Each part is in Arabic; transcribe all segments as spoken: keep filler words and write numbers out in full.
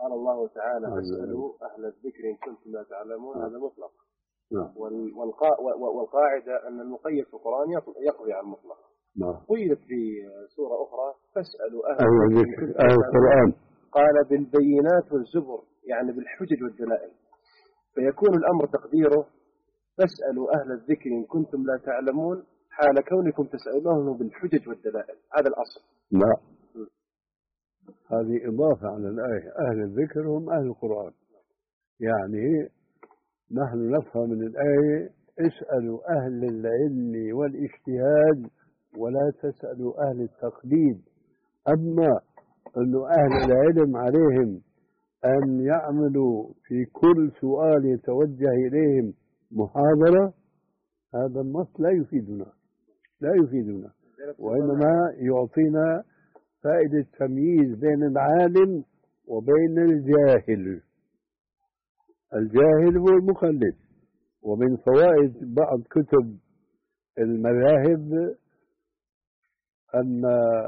قال الله تعالى فاسألوا أهل الذكر إن كنتم لا تعلمون. هذا مطلق. والقاعدة أن المقيد في القرآن يقضي على المطلق. قيلت في سورة أخرى فاسألوا أهل الذكر أهل القرآن، قال بالبينات والزبر، يعني بالحجج والدلائل، فيكون الأمر تقديره فاسألوا أهل الذكر إن كنتم لا تعلمون حال كونكم تسألونه بالحجج والدلائل. هذا الأصل. لا، هذه إضافة على الآية. أهل الذكر هم أهل القرآن. يعني نحن نفهم من الآية اسألوا أهل العلم والاجتهاد ولا تسألوا أهل التقليد. أما أن أهل العلم عليهم أن يعملوا في كل سؤال يتوجه إليهم محاضرة، هذا النص لا يفيدنا لا يفيدنا وإنما يعطينا فائدة تمييز بين العالم وبين الجاهل. الجاهل هو المقلد. ومن فوائد بعض كتب المذاهب أن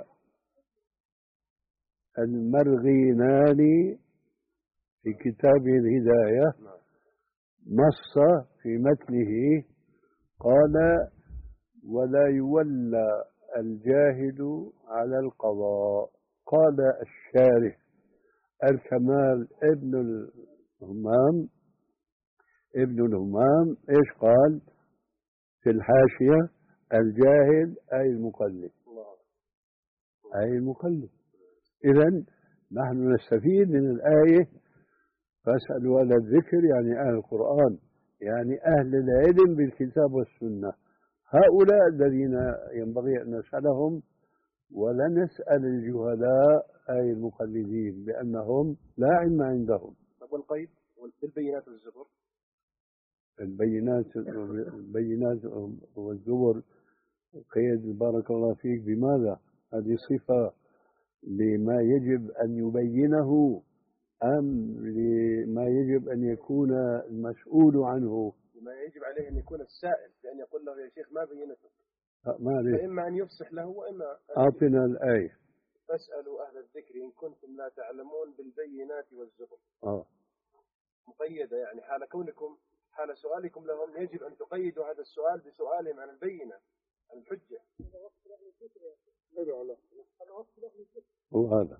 المرغيناني في كتابه الهداية نص في متنه قال ولا يولى الجاهل على القضاء. قال الشارح الكمال ابن الهمام ابن الهمام ايش قال في الحاشية؟ الجاهل أي المقلد، أي المقلد. إذن نحن نستفيد من الآية فاسألوا أهل الذكر يعني أهل القرآن، يعني أهل العلم بالكتاب والسنة. هؤلاء الذين ينبغي أن نسألهم ولا نسأل الجهلاء أي المقلدين لأنهم لا علم عندهم. والقيد بالبينات والزبر، البينات البينات والزبر قيد بارك الله فيك بماذا؟ هذه صفة لما يجب أن يبينه أم لما يجب أن يكون المسؤول عنه؟ ما يجب عليه أن يكون السائل بأن يقول له يا شيخ ما بينته، ما فإما أن يفسح له وإما أعطنا الآية فاسألوا أهل الذكر إن كنتم لا تعلمون بالبينات والزبر. آه. مقيدة يعني حال كونكم حال سؤالكم لهم يجب أن تقيدوا هذا السؤال بسؤالهم عن البينة عن الحجة. هو هذا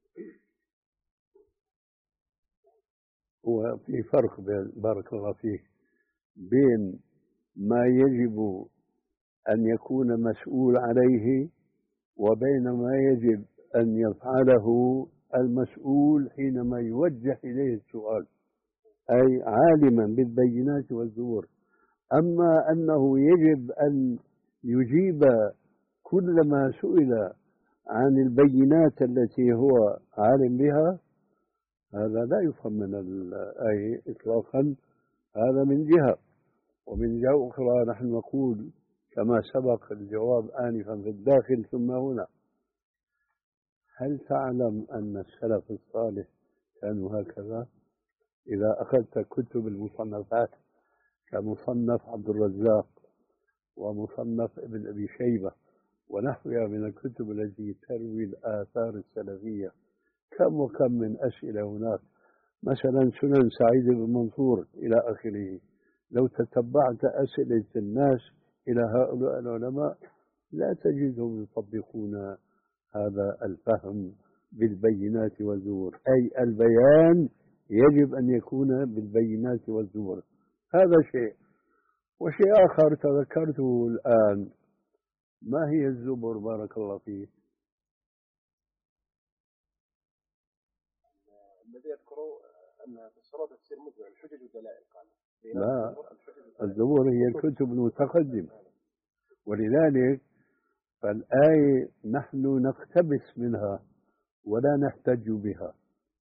هو في فرق بين بارك الله فيك بين ما يجب أن يكون مسؤول عليه وبين ما يجب أن يفعله المسؤول حينما يوجه إليه السؤال، أي عالما بالبينات والزبر. أما أنه يجب أن يجيب كل ما سئل عن البينات التي هو عالم بها، هذا لا يفهم من الآية إطلاقا. هذا من جهة. ومن جهة أخرى نحن نقول كما سبق الجواب آنفا في الداخل ثم هنا، هل تعلم أن السلف الصالح كانوا هكذا؟ إذا أخذت كتب المصنفات كمصنف عبد الرزاق ومصنف ابن أبي شيبة ونحوها من الكتب التي تروي الآثار السلفية، كم وكم من أسئلة هناك. مثلا سنن سعيد بن منصور إلى آخره. لو تتبعت أسئلة الناس إلى هؤلاء العلماء لا تجدهم يطبقون هذا الفهم بالبينات والزبر، أي البيان يجب أن يكون بالبينات والزبر. هذا شيء. وشيء آخر تذكرته الآن، ما هي الزبر بارك الله فيه؟ الذي يذكروا أن في الصلاة تصير مجمع الحجج والدلائل. قال لا، الزبور هي الكتب المتقدمة، ولذلك فالآية نحن نقتبس منها ولا نحتج بها.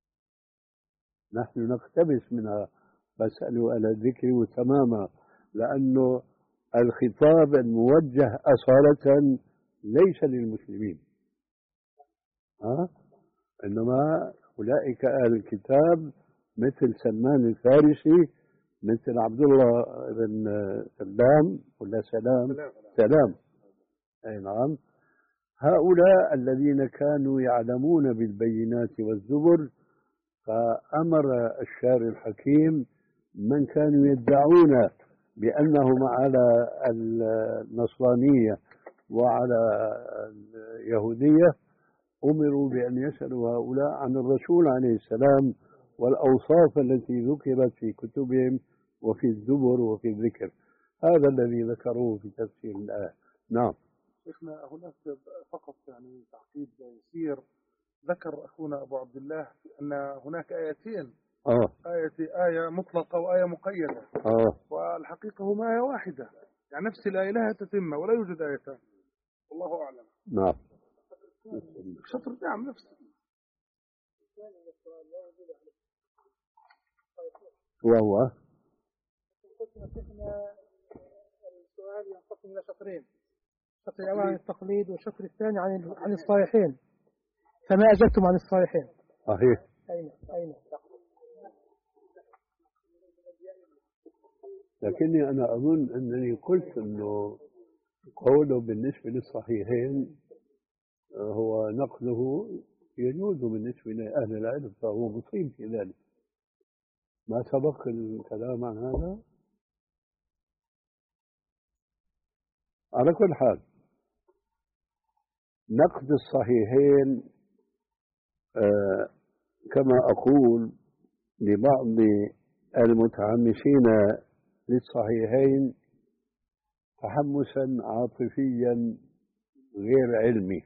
نحن نقتبس منها فاسألوا أهل الذكر تماما، لأنه الخطاب الموجه أصالة ليس للمسلمين، ها؟ إنما أولئك أهل الكتاب مثل سلمان الفارسي، مثل عبد الله بن سلام ولا سلام سلام أي نعم. هؤلاء الذين كانوا يعلمون بالبينات والزبر فأمر الشارع الحكيم من كانوا يدعون بأنهم على النصرانية وعلى اليهودية، أمروا بأن يسألوا هؤلاء عن الرسول عليه السلام والأوصاف التي ذكرت في كتبهم وفي الزبر وفي الذكر. هذا الذي ذكروه في تفسير الآية. نعم. شيخنا هناك فقط يعني تعقيب يسير، ذكر أخونا أبو عبد الله أن هناك آيتين، آه. آية آية مطلقة وآية مقيدة. آه. والحقيقة هما آية واحدة، يعني نفس الآية لها تتمة ولا يوجد آيتان، والله أعلم. نعم. شطر نعم نفس. وهو السؤال ينقسم إلى شطرين، الشطر الأول عن التقليد والشطر الثاني عن عن الصالحين، فما أجبتم عن الصالحين؟ صحيح. أين أين؟ لكني أنا أظن أنني قلت أنه قوله بالنسبة للصحيحين هو نقله يجوز بالنسبة لأهل العلم، فهو مصيب في ذلك. ما سبق الكلام عن هذا؟ على كل حال، نقد الصحيحين آه كما أقول لبعض المتحمسين للصحيحين تحمسا عاطفيا غير علمي.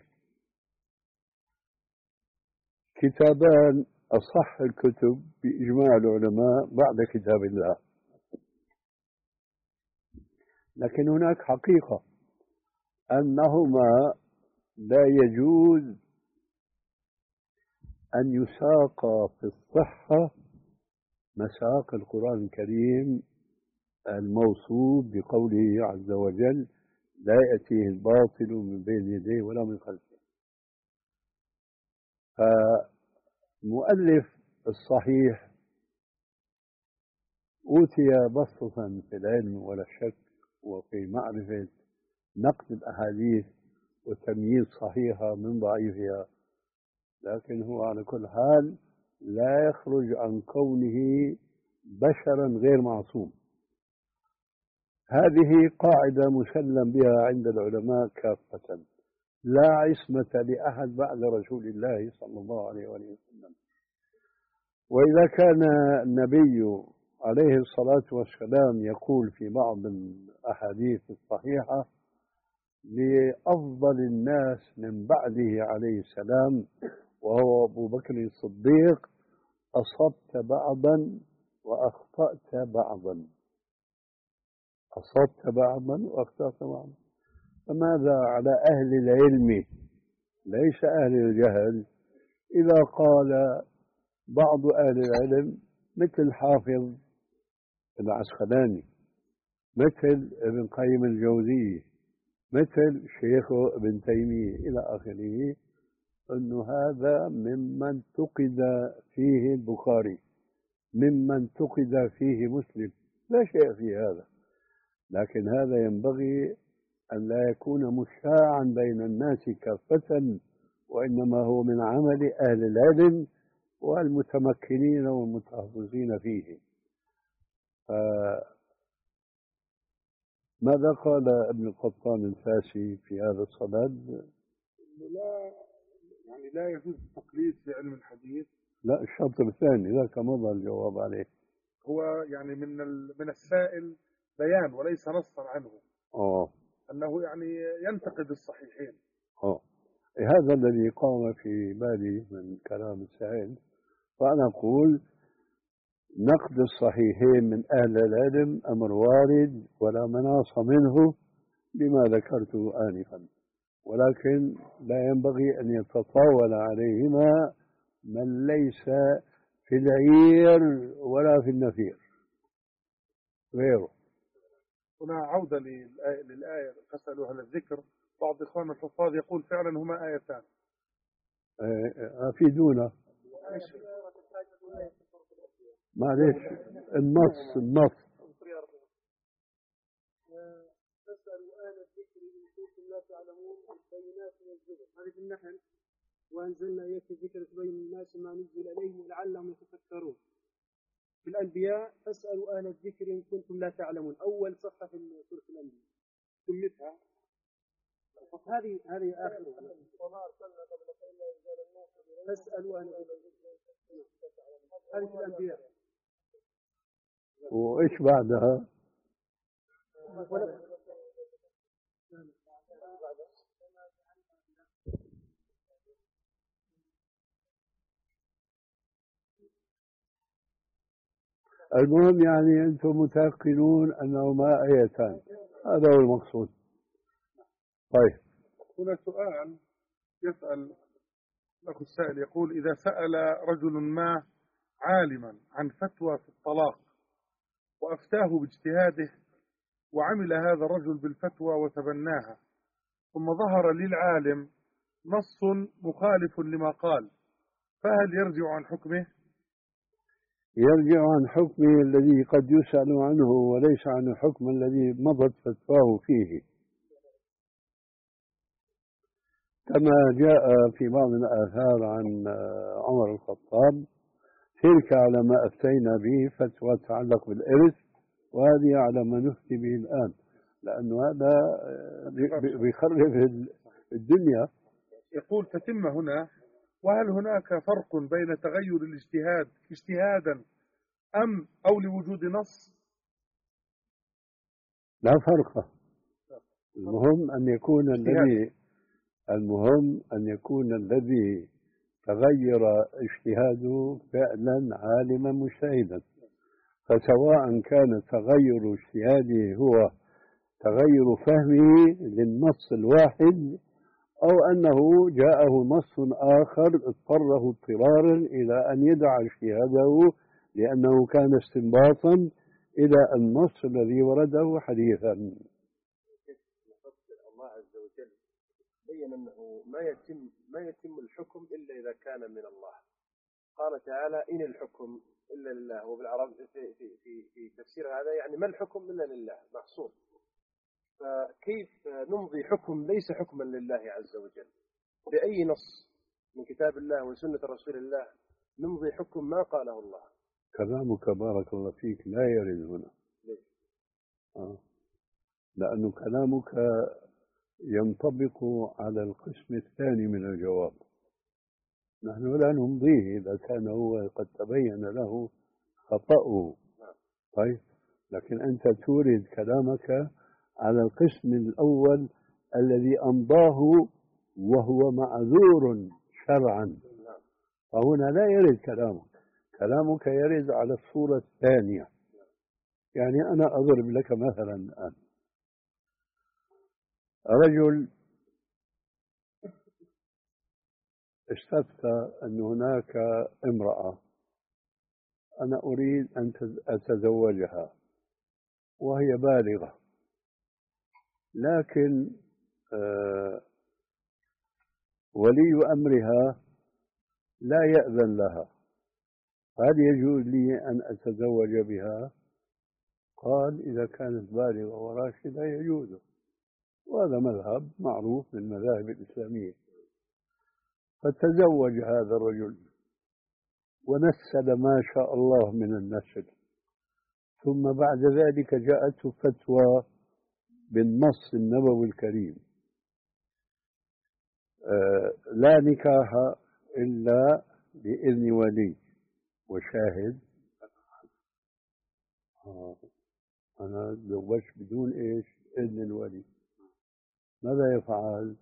كتابان أصح الكتب بإجماع العلماء بعد كتاب الله، لكن هناك حقيقة أنهما لا يجوز أن يساق في الصحة مساق القرآن الكريم الموصوف بقوله عز وجل: لا يأتيه الباطل من بين يديه ولا من خلفه. فمؤلف الصحيح أوتي بسطة في العلم ولا شك، وفي معرفة نقد الأحاديث وتمييز صحيحة من ضعيفها، لكن هو على كل حال لا يخرج عن كونه بشرا غير معصوم. هذه قاعدة مسلم بها عند العلماء كافة، لا عصمة لأحد بعد رسول الله صلى الله عليه وسلم. وإذا كان النبي عليه الصلاة والسلام يقول في بعض الأحاديث الصحيحة لأفضل الناس من بعده عليه السلام وهو أبو بكر الصديق: أصبت بعضا وأخطأت بعضا، أصبت بعضا وأخطأت بعضا. فماذا على أهل العلم ليس أهل الجهل إذا قال بعض أهل العلم مثل حافظ العسقلاني، مثل ابن قيم الجوزية، مثل شيخ ابن تيمية إلى آخره، أنه هذا ممن انتقد فيه البخاري، ممن انتقد فيه مسلم، لا شيء في هذا. لكن هذا ينبغي أن لا يكون مشاعا بين الناس كافة، وإنما هو من عمل أهل العلم والمتمكنين والمتحفظين فيه. ماذا قال ابن القطان الفاسي في هذا الصدد؟ لا يعني لا يجوز التقليد في علم الحديث. لا، الشطر الثاني ذاك مضى الجواب عليه. هو يعني من من السائل بيان وليس نصا عنه. اه أنه يعني ينتقد الصحيحين. اه هذا الذي قام في بالي من كلام السائل. فأنا أقول نقد الصحيحين من أهل العلم أمر وارد ولا مناص منه لما ذكرته آنفا، ولكن لا ينبغي أن يتطاول عليهما من ليس في العير ولا في النفير غيره. هنا عودة للآية: فاسألوا أهل الذكر. بعض إخوان الحفاظ يقول فعلا هما آيتان. أفيدونا. معلش، النص النص فاسألوا أهل الذكر إن كنتم لا تعلمون البينات والزبر. هذه في النحل: وأنزلنا إليك الذكر تبين الناس ما نزل إليهم لعلهم يتفكرون. الأنبياء فاسألوا أهل الذكر إن كنتم لا تعلمون، أول صفحة في سورة الأنبياء سمتها هذه هذه آخرها فاسألوا أهل الذكر هذه في الأنبياء. وإيش بعدها؟ المهم يعني أنتم متيقنون أنهما آيتان، هذا هو المقصود. طيب هنا سؤال يسأل الأخ السائل يقول: إذا سأل رجل ما عالما عن فتوى في الطلاق وأفتاه باجتهاده وعمل هذا الرجل بالفتوى وتبناها، ثم ظهر للعالم نص مخالف لما قال، فهل يرجع عن حكمه؟ يرجع عن حكمه الذي قد يسأل عنه وليس عن الحكم الذي مضت فتواه فيه، كما جاء في بعض الآثار عن عمر الخطاب: تلك على ما أفتينا به فتوى تتعلق بالإرث، وهذه على ما نفتي به الآن، لأنه هذا بيخرب الدنيا. يقول تتم هنا: وهل هناك فرق بين تغير الاجتهاد اجتهادا أم أو لوجود نص؟ لا فرق. المهم أن يكون الذي المهم أن يكون الذي تغير اجتهاده فعلا عالما مجتهدا، فسواء كان تغير اجتهاده هو تغير فهمه للنص الواحد أو أنه جاءه نص آخر اضطره اضطرارا إلى أن يدع اجتهاده لأنه كان استنباطا إلى النص الذي ورده حديثا. الله عز وجل بين أنه ما يتم ما يتم الحكم إلا إذا كان من الله. قال تعالى: إن الحكم إلا لله، وبالعرب في في في في تفسير هذا يعني ما الحكم إلا لله محصور. فكيف نمضي حكم ليس حكما لله عز وجل بأي نص من كتاب الله وسنة رسول الله؟ نمضي حكم ما قاله الله. كلامك بارك الله فيك لا يرد هنا. ليش؟ آه. لأنه كلامك ينطبق على القسم الثاني من الجواب. نحن لا نمضيه إذا كان هو قد تبين له خطأه. طيب، لكن أنت تورد كلامك على القسم الأول الذي أمضاه وهو معذور شرعا، فهنا لا يرد كلامك. كلامك يرد على الصورة الثانية. يعني أنا أضرب لك مثلا الآن: رجل استفتى أن هناك امرأة أنا أريد أن أتزوجها وهي بالغة، لكن آه ولي أمرها لا يأذن لها، هل يجوز لي أن أتزوج بها؟ قال: إذا كانت بالغة وراشدة يجوز، وهذا مذهب معروف من المذاهب الإسلامية. فتزوج هذا الرجل ونسل ما شاء الله من النسل، ثم بعد ذلك جاءته فتوى بالنص النبوي الكريم: آه لا نكاح إلا بإذن ولي وشاهد. آه أنا تزوجت بدون إيش؟ إذن الولي. ماذا يفعل؟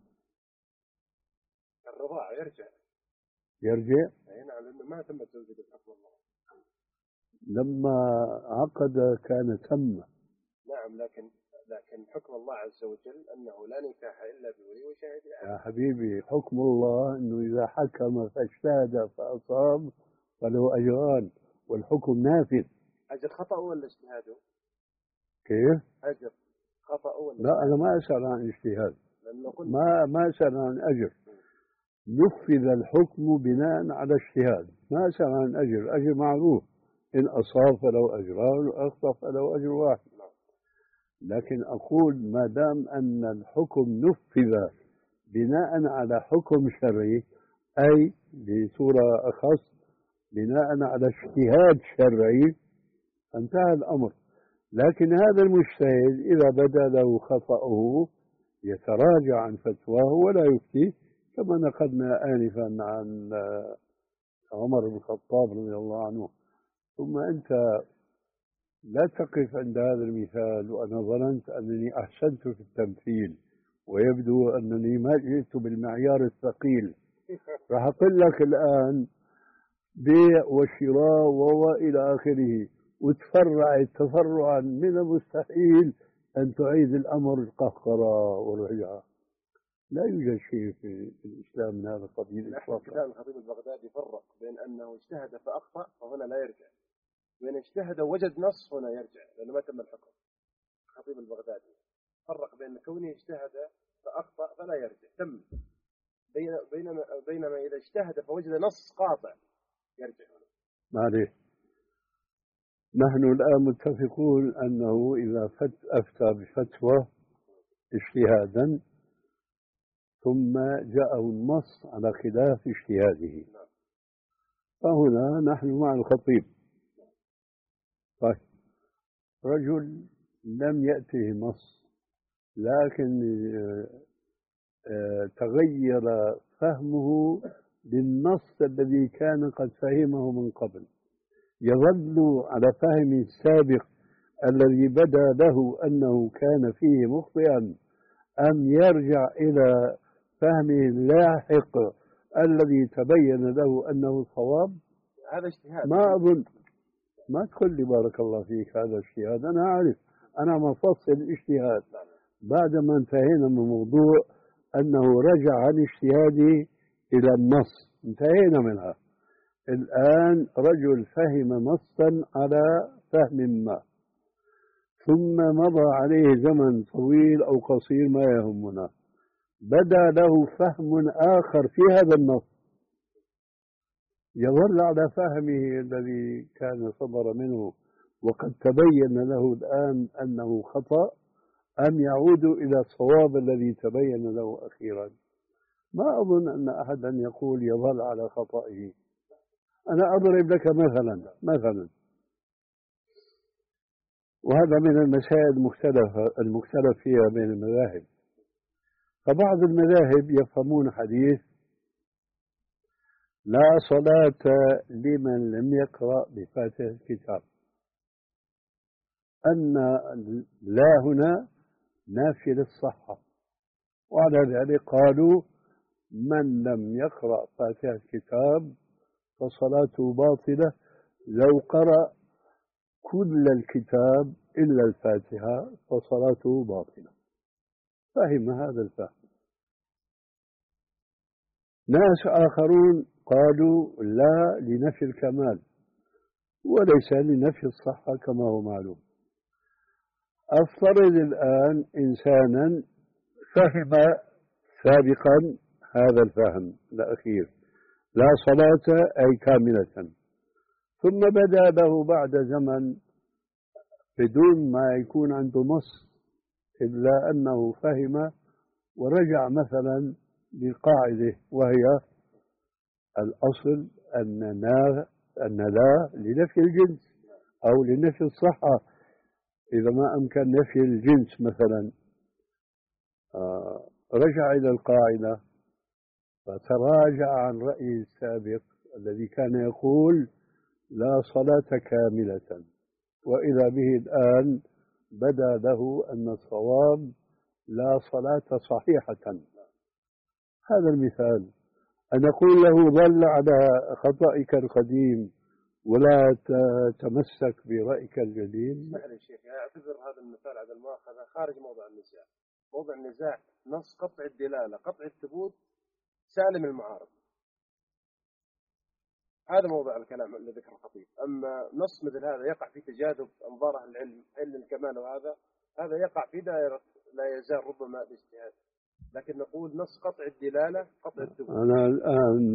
الرضاعة يرجع يرجع؟ أي نعم، لأنه ما تم التوجيه بحكم الله. لما عقد كان تم. نعم، لكن لكن حكم الله عز وجل أنه لا نكاح إلا بولي وشاهد. يا حبيبي، حكم الله أنه إذا حكم فاجتهد فأصاب فله أجران، والحكم نافذ. أجر خطأ ولا اجتهاده؟ كيف؟ أجر خطأ ولا؟ لا، أنا ما أسأل عن اجتهاد، ما ما أسأل عن أجر. نفذ الحكم بناء على اجتهاد، ما أسأل عن أجر. أجر معروف، إن أصاب فله أجران وأخطأ فله أجر واحد. لكن أقول ما دام أن الحكم نفذ بناء على حكم شرعي، أي بصورة أخص بناء على اجتهاد شرعي، انتهى الأمر. لكن هذا المجتهد إذا بدا له خطأه يتراجع عن فتواه ولا يفتي، كما نقلنا آنفا عن عمر بن الخطاب رضي الله عنه. ثم أنت لا تقف عند هذا المثال وأنا ظننت أنني أحسنت في التمثيل ويبدو أنني ما جئت بالمعيار الثقيل. راح أقول لك الآن بيع وشراء وإلى آخره، وتفرع تفرعا من المستحيل أن تعيد الأمر القهقرة والرجعة. لا يوجد شيء في الإسلام من هذا القبيل إطلاقا. كلام الخطيب البغدادي فرق بين أنه اجتهد فأخطأ فهنا لا يرجع، وإن اجتهد وجد نص هنا يرجع لأنه ما تم الحكم. الخطيب البغدادي فرق بين كونه اجتهد فأخطأ فلا يرجع تم، بينما بينما إذا اجتهد فوجد نص قاطع يرجع هنا. معليش، نحن الآن متفقون أنه إذا أفتى بفتوى اجتهادا ثم جاءه النص على خلاف اجتهاده، فهنا نحن مع الخطيب. طيب، رجل لم يأته نص لكن تغير فهمه للنص الذي كان قد فهمه من قبل، يظل على فهم السابق الذي بدا له أنه كان فيه مخطئا، أم يرجع إلى فهمه اللاحق الذي تبين له أنه صواب؟ هذا اجتهاد. ما أظن، ما تقول لي بارك الله فيك هذا اجتهاد، أنا أعرف، أنا مفصل الاجتهاد بعدما انتهينا من موضوع أنه رجع عن اجتهاده إلى النص، انتهينا منها. الآن رجل فهم نصا على فهم ما، ثم مضى عليه زمن طويل أو قصير ما يهمنا، بدا له فهم آخر في هذا النص، يظل على فهمه الذي كان صدر منه وقد تبين له الآن أنه خطأ، أم يعود إلى الصواب الذي تبين له أخيرا؟ ما أظن أن أحدا يقول يظل على خطئه. أنا أضرب لك مثلا مثلا وهذا من المسائل المختلفة المختلف فيها بين المذاهب. فبعض المذاهب يفهمون حديث لا صلاة لمن لم يقرأ بفاتحة الكتاب، أن لا هنا نافية للصحة، وعلى ذلك قالوا من لم يقرأ فاتحة الكتاب فصلاته باطلة لو قرأ كل الكتاب إلا الفاتحة فصلاته باطلة. فهم هذا الفهم. ناس آخرون قالوا لا لنفي الكمال وليس لنفي الصحة كما هو معلوم. أفترض الآن إنسانا فهم سابقا هذا الفهم الأخير لا صلاة أي كاملة، ثم بدا له بعد زمن بدون ما يكون عنده نص إلا أنه فهم ورجع مثلا للقاعدة، وهي الأصل أن لا أن لا لنفي الجنس أو لنفي الصحة. إذا ما أمكن نفي الجنس مثلا آه رجع إلى القاعدة فتراجع عن رأيه السابق الذي كان يقول لا صلاة كاملة، وإذا به الآن بدا له أن الصواب لا صلاة صحيحة. هذا المثال أن نقول له ظل على خطئك القديم ولا تمسك برأيك الجديد. اسمح لي شيخ، اعتبر هذا المثال على المؤاخذة خارج موضع النزاع. موضع النزاع نص قطع الدلالة قطع الثبوت سالم المعارض، هذا موضع الكلام الذي ذكر الخطيب. أما نص مثل هذا يقع في تجاذب أنظار أهل العلم علم الكمال، وهذا هذا يقع في دائرة لا يزال ربما الاجتهاد، لكن نقول نص قطع الدلالة قطع الثبوت. أنا الآن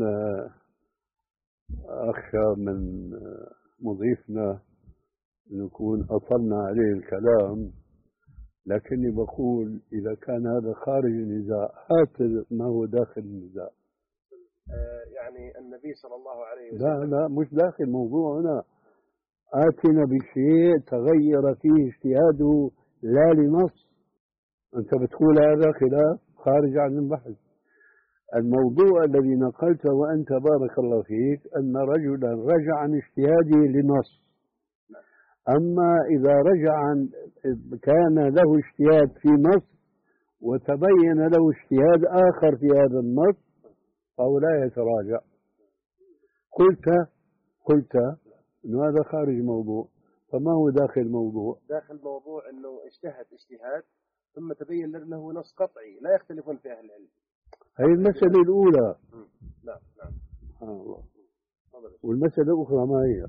أخشى من مضيفنا نكون أطلنا عليه الكلام، لكني بقول إذا كان هذا خارج النزاع هات ما هو داخل النزاع. آه يعني النبي صلى الله عليه وسلم لا لا مش داخل موضوعنا، آتنا بشيء تغير فيه اجتهاده لا لنص. أنت بتقول هذا خلاف خارج عن البحث. الموضوع الذي نقلته وأنت بارك الله فيك أن رجلا رجع عن اجتهاده لنص. أما إذا رجع عن كان له اجتهاد في نص وتبين له اجتهاد آخر في هذا النص فهو لا يتراجع. قلت قلت إنه هذا خارج موضوع، فما هو داخل الموضوع؟ داخل الموضوع أنه اجتهد اجتهاد ثم تبين له نص قطعي لا يختلفون في أهل العلم. هي المسألة الأولى. نعم نعم. سبحان الله. والمسألة الأخرى ما هي؟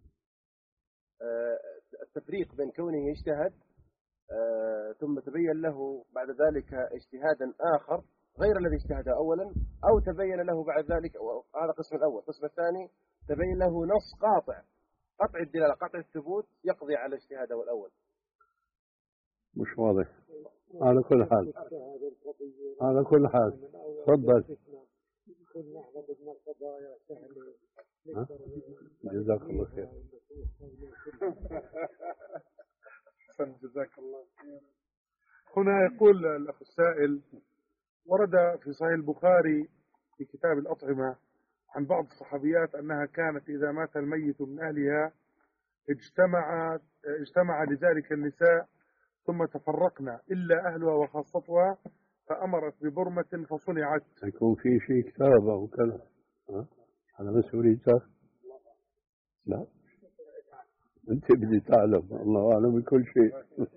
آه التفريق بين كونه يجتهد آه ثم تبين له بعد ذلك اجتهادا آخر غير الذي اجتهد أولا، أو تبين له بعد ذلك، هذا القسم الأول. القسم الثاني تبين له نص قاطع قطع الدلالة قطع الثبوت يقضي على اجتهاده الأول. مش واضح. على كل حال على كل حال تفضل. جزاك الله خير. جزاك الله خير. هنا يقول الأخ السائل: ورد في صحيح البخاري في كتاب الأطعمة عن بعض الصحابيات أنها كانت إذا مات الميت من أهلها اجتمع اجتمع لذلك النساء ثم تفرقنا إلا أهلها وخاصتها فأمرت ببرمة فصنعت. يكون في شيء كتاب أو كذا على مسؤوليتك؟ لا أنت بدي تعلم، الله أعلم بكل شيء.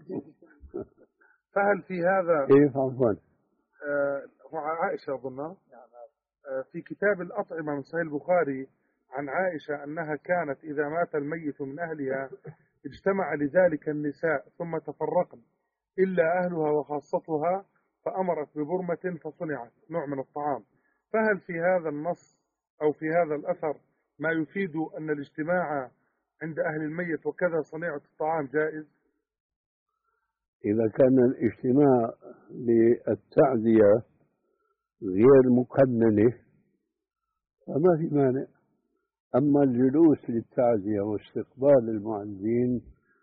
فهل في هذا كيف عفوا؟ آه عائشة أظنها آه في كتاب الأطعمة من صحيح البخاري عن عائشة أنها كانت إذا مات الميت من أهلها اجتمع لذلك النساء ثم تفرقن إلا أهلها وخاصتها فأمرت ببرمة فصنعت نوع من الطعام. فهل في هذا النص أو في هذا الأثر ما يفيد أن الاجتماع عند أهل الميت وكذا صنيعة الطعام جائز؟ إذا كان الاجتماع للتعزية غير مقننة فما في مانع. أما الجلوس للتعزية واستقبال المعزين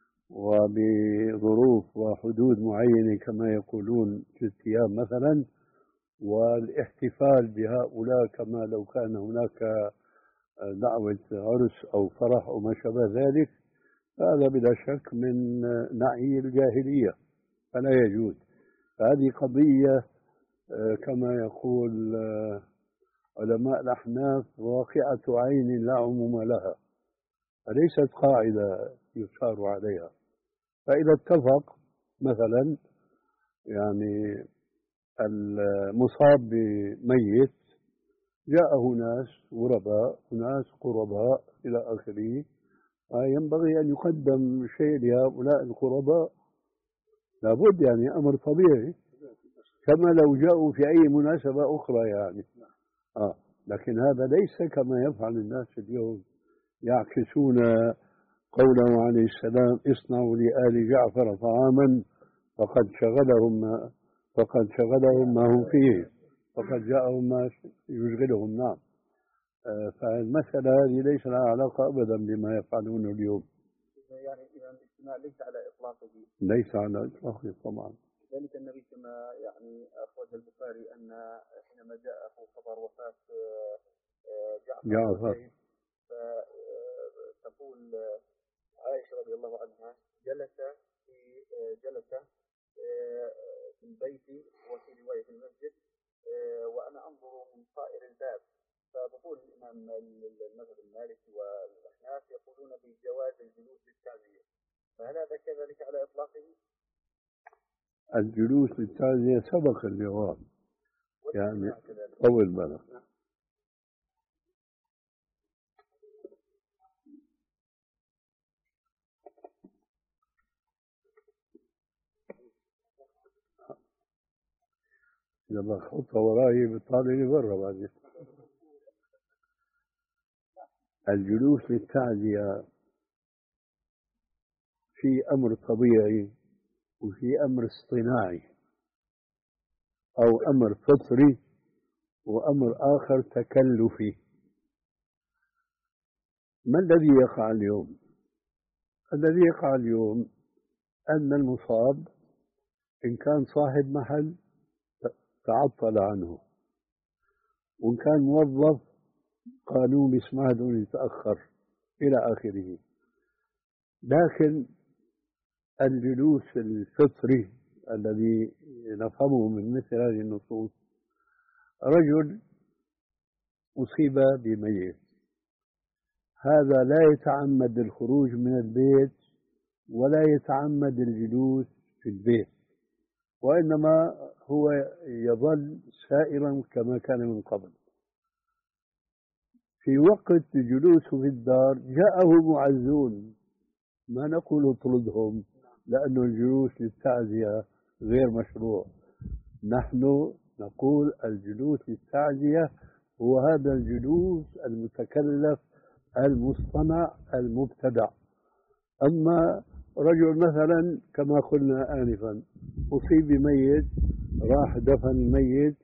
وبظروف وحدود معينة كما يقولون في الثياب مثلا، والاحتفال بهؤلاء كما لو كان هناك دعوة عرس أو فرح أو ما شابه ذلك، هذا بلا شك من نعي الجاهلية فلا يجوز. هذه قضية كما يقول علماء الأحناف واقعة عين لا عموم لها، فليست قاعدة يشار عليها. فإذا اتفق مثلا يعني المصاب بميت جاءه ناس غرباء وناس قرباء إلى آخره، فينبغي أن يقدم شيء لهؤلاء القرباء، لابد يعني أمر طبيعي كما لو جاءوا في أي مناسبة أخرى يعني. آه لكن هذا ليس كما يفعل الناس اليوم، يعكسون قوله عليه السلام: اصنعوا لآل جعفر طعاما فقد شغلهم ما فقد شغلهم ما هم فيه فقد جاءهم ما يشغلهم. نعم. آه فالمسألة هذه ليس لها علاقة أبدا بما يفعلونه اليوم. يعني إذا الاجتماع ليس على إطلاقه. ليس على إطلاقه طبعا. ذلك النبي كما يعني أخرج البخاري أن حينما جاءه خبر وفاة جعفر, جعفر. فتقول عائشة رضي الله عنها: جلس في جلس في البيت وفي رواية المسجد وأنا أنظر من طائر الباب. فبقول الإمام المذهب المالكي والأحناف يقولون بجواز الجلوس للتعزية، فهل هذا كذلك على إطلاقه؟ الجلوس للتعزية سبق الجواب يعني طول بالك. لما خطة وراي بتطالعني برا بعدين. الجلوس للتعزية في أمر طبيعي وفي أمر اصطناعي أو أمر فطري وأمر آخر تكلفي. ما الذي يقع اليوم؟ الذي يقع اليوم أن المصاب إن كان صاحب محل تعطل عنه، وإن كان موظف قانون بيسمح له يتأخر إلى آخره. لكن الجلوس الفطري الذي نفهمه من مثل هذه النصوص، رجل أصيب بميت، هذا لا يتعمد الخروج من البيت ولا يتعمد الجلوس في البيت، وإنما هو يظل سائرا كما كان من قبل. في وقت جلوسه في الدار جاءه معزون، ما نقول اطردهم لأن الجلوس للتعزية غير مشروع، نحن نقول الجلوس للتعزية هو هذا الجلوس المتكلف المصطنع المبتدع. أما رجل مثلا كما قلنا آنفا أصيب بميت، راح دفن الميت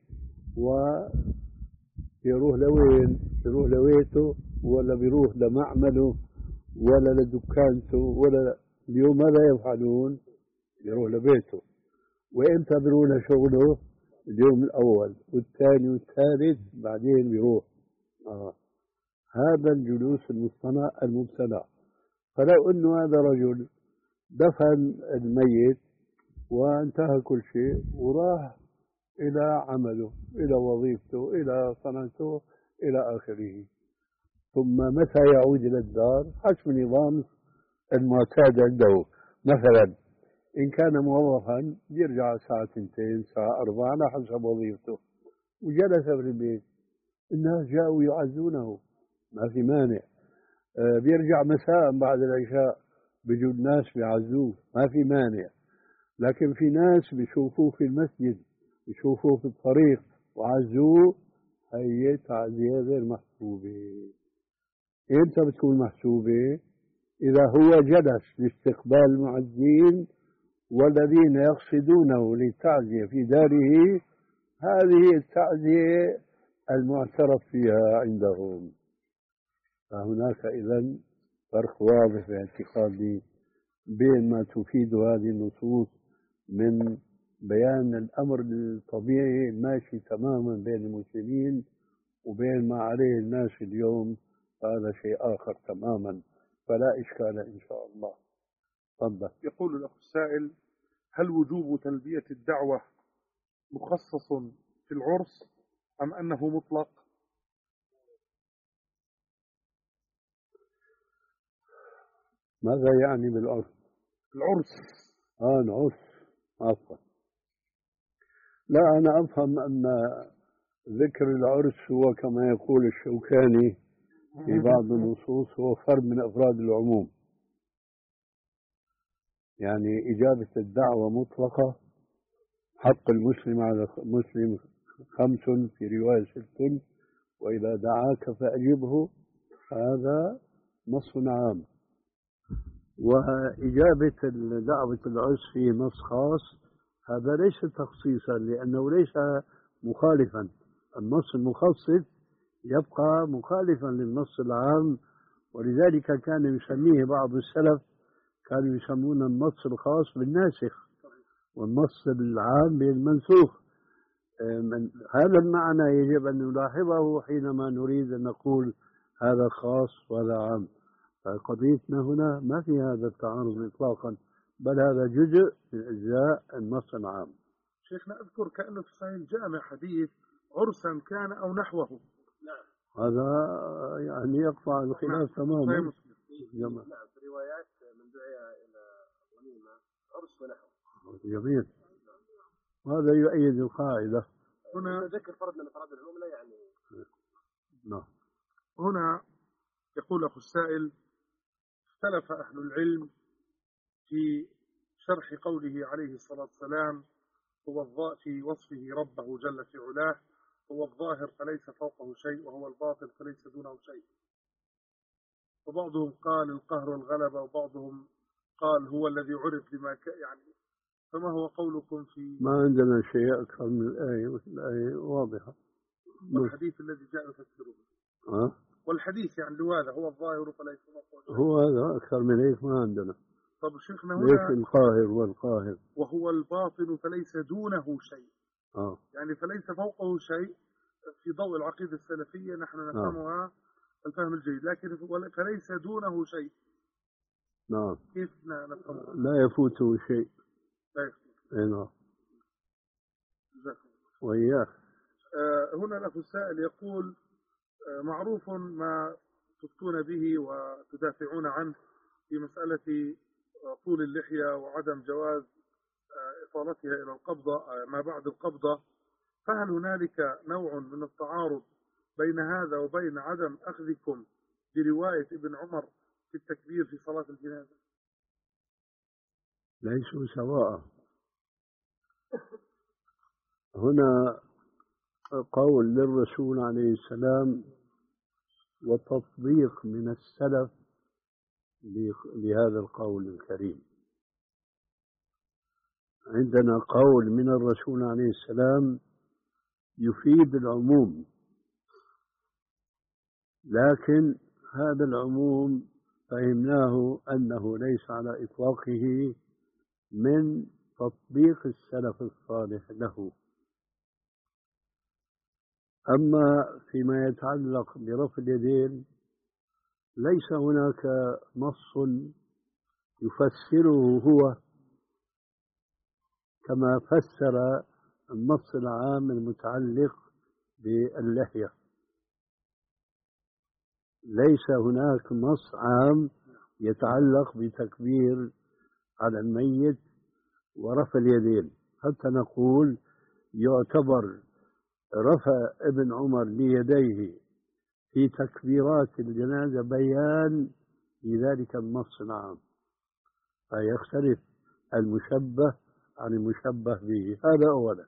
ويروح لوين؟ يروح لبيته ولا بيروح لمعمله ولا لدكانته ولا اليوم ماذا يفعلون؟ يروح لبيته. وإمتى بيروح لشغله؟ اليوم الأول والثاني والثالث بعدين بيروح. آه. هذا الجلوس المصطنع المبتدع. فلو أنه هذا رجل دفن الميت وانتهى كل شيء وراح إلى عمله إلى وظيفته إلى صنعته إلى آخره، ثم متى يعود إلى الدار حسب نظام المعتاد عنده. مثلا إن كان موظفا يرجع ساعة اثنتين ساعة أربعة على حسب وظيفته، وجلس في البيت الناس جاءوا يعزونه ما في مانع. آه بيرجع مساء بعد العشاء بيجوا الناس بيعزوه ما في مانع. لكن في ناس بيشوفوه في المسجد بيشوفوه في الطريق وعزوه، هي تعزية غير محسوبة. إمتى بتكون محسوبة؟ إذا هو جلس لاستقبال المعزين والذين يقصدونه للتعزية في داره، هذه التعزية المعترف فيها عندهم. فهناك إذن فرق واضح في اعتقادي بين ما تفيد هذه النصوص من بيان الأمر الطبيعي الماشي تماما بين المسلمين وبين ما عليه الناس اليوم، هذا شيء آخر تماما، فلا إشكال إن شاء الله. تفضل. يقول الأخ السائل: هل وجوب تلبية الدعوة مخصص في العرس أم أنه مطلق؟ ماذا يعني بالعرس؟ العرس آه العرس عفوا. لا أنا أفهم أن ذكر العرس هو كما يقول الشوكاني في بعض النصوص هو فرد من أفراد العموم، يعني إجابة الدعوة مطلقة. حق المسلم على المسلم خمس، في رواية ست، وإذا دعاك فأجبه، هذا نص عام. وإجابة دعوة العرس في نص خاص هذا ليس تخصيصا، لأنه ليس مخالفا. النص المخصص يبقى مخالفا للنص العام، ولذلك كان يسميه بعض السلف، كانوا يسمون النص الخاص بالناسخ والنص العام بالمنسوخ. من هذا المعنى يجب أن نلاحظه حينما نريد أن نقول هذا خاص وهذا عام. فقضيتنا هنا ما في هذا التعارض إطلاقا، بل هذا جزء من أجزاء النص العام. شيخنا أذكر كأنه في صحيح الجامع حديث عرسا كان أو نحوه. نعم. هذا يعني يقطع الخلاف تماما. نعم في روايات من دعي إلى وليمة عرس ونحوه. جميل. هذا يؤيد القاعدة. هنا ذكر فرد من أفراد العموم لا يعني. نعم. هنا يقول أخو السائل: اختلف أهل العلم في شرح قوله عليه الصلاة والسلام هو في وصفه ربه جل في علاه: هو الظاهر فليس فوقه شيء وهو الباطن فليس دونه شيء. وبعضهم قال القهر والغلبة، وبعضهم قال هو الذي عرف بما يعني. فما هو قولكم في؟ ما عندنا شيء أكثر من الآية، والآية واضحة. والحديث الذي جاء يفسره. أه؟ والحديث يعني لواذا هو الظاهر فليس فوقه. هو هذا أكثر من هيك ما عندنا. طب شيخنا هنا ليش القاهر والقاهر وهو الباطن فليس دونه شيء. آه. يعني فليس فوقه شيء في ضوء العقيدة السلفية نحن نفهمها آه. الفهم الجيد، لكن فليس دونه شيء. نعم. كيف نفهمها؟ لا يفوته شيء. لا يفوته. اي نعم. جزاكم وإياك. آه هنا الأخ السائل يقول آه معروف ما تفتون به وتدافعون عنه في مسألة طول اللحية وعدم جواز إطالتها إلى القبضة ما بعد القبضة، فهل هنالك نوع من التعارض بين هذا وبين عدم أخذكم برواية ابن عمر في التكبير في صلاة الجنازة؟ ليسوا سواء. هنا قول للرسول عليه السلام وتطبيق من السلف لهذا القول الكريم. عندنا قول من الرسول عليه السلام يفيد العموم، لكن هذا العموم فهمناه أنه ليس على إطلاقه من تطبيق السلف الصالح له. أما فيما يتعلق برفع اليدين ليس هناك نص يفسره هو كما فسر النص العام المتعلق باللحية. ليس هناك نص عام يتعلق بتكبير على الميت ورفع اليدين حتى نقول يعتبر رفع ابن عمر ليديه في تكبيرات الجنازة بيان لذلك النص العام، فيختلف المشبه عن المشبه به. هذا أولا.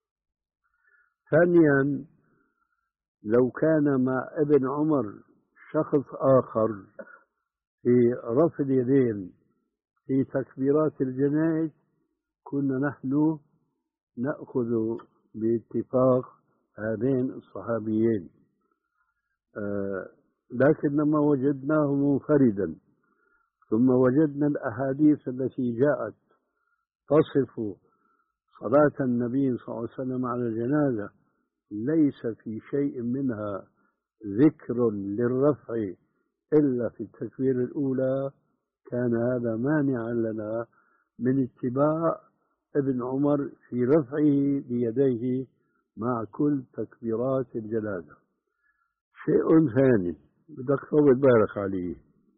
ثانيا، لو كان مع ابن عمر شخص آخر في رفع اليدين في تكبيرات الجنائز كنا نحن نأخذ باتفاق هذين الصحابيين، آه لكنما وجدناه منفردا، ثم وجدنا الأحاديث التي جاءت تصف صلاة النبي صلى الله عليه وسلم على الجنازة ليس في شيء منها ذكر للرفع إلا في التكبير الأولى، كان هذا مانعا لنا من اتباع ابن عمر في رفعه بيديه مع كل تكبيرات الجنازة. شيء ثاني بدك طول بالك عليه،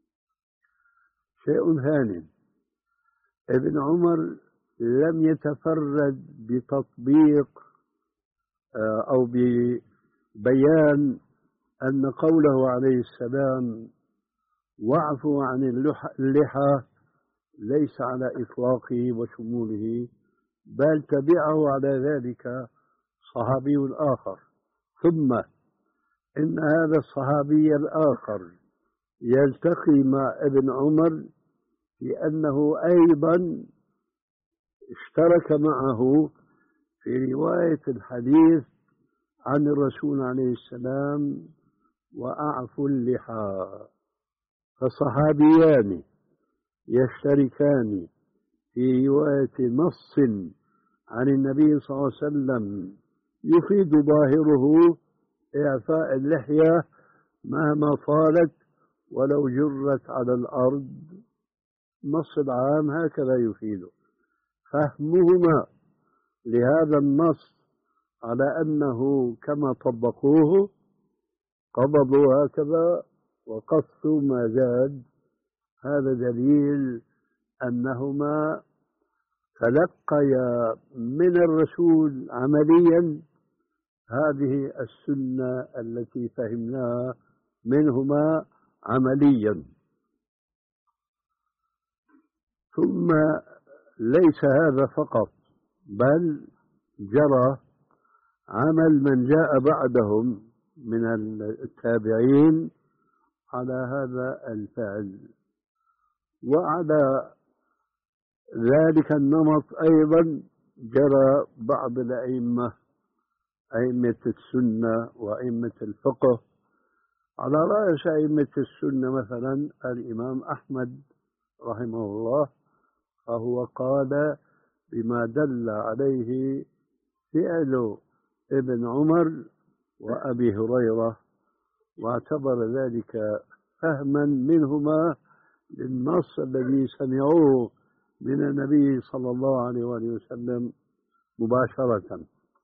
شيء ثاني، ابن عمر لم يتفرد بتطبيق أو ببيان أن قوله عليه السلام واعفوا عن اللحى ليس على إطلاقه وشموله، بل تبعه على ذلك صحابي آخر. ثم إن هذا الصحابي الآخر يلتقي مع ابن عمر لأنه أيضا اشترك معه في رواية الحديث عن الرسول عليه السلام وأعفوا اللحى، فصحابيان يشتركان في رواية نص عن النبي صلى الله عليه وسلم يفيد ظاهره إعفاء اللحية مهما طالت ولو جرت على الأرض. النص العام هكذا يفيد. فهمهما لهذا النص على أنه كما طبقوه قبضوا هكذا وقصوا ما زاد، هذا دليل أنهما تلقيا من الرسول عمليا هذه السنة التي فهمناها منهما عمليا. ثم ليس هذا فقط، بل جرى عمل من جاء بعدهم من التابعين على هذا الفعل، وعلى ذلك النمط أيضا جرى بعض الأئمة، أئمة السنة وأئمة الفقه، على رأس أئمة السنة مثلا الإمام أحمد رحمه الله، فهو قال بما دل عليه فعل ابن عمر وأبي هريرة، واعتبر ذلك فهما منهما للنص الذي سمعوه من النبي صلى الله عليه وآله وسلم مباشرة.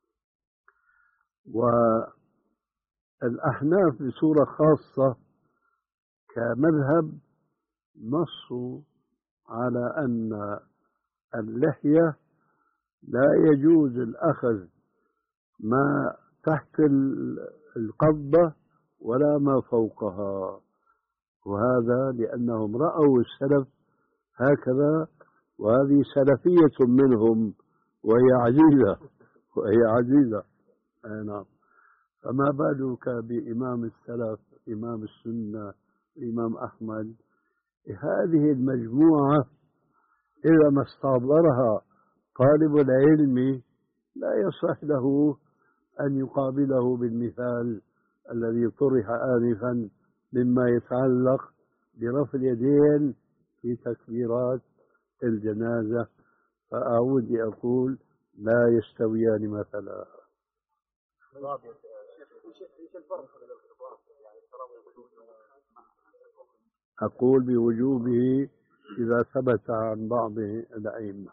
والأحناف بصورة خاصة كمذهب نصوا على أن اللحية لا يجوز الأخذ ما تحت القبضة ولا ما فوقها، وهذا لأنهم رأوا السلف هكذا، وهذه سلفية منهم وهي عزيزة وهي عزيزة. نعم. فما بالك بإمام السلف إمام السنة الإمام أحمد؟ هذه المجموعة إذا ما استحضرها طالب العلم لا يصح له أن يقابله بالمثال الذي طرح آنفا مما يتعلق برفع اليدين في تكبيرات الجنازة، فأعود أقول لا يستويان مثلا. أقول بوجوبه إذا ثبت عن بعض الأئمة.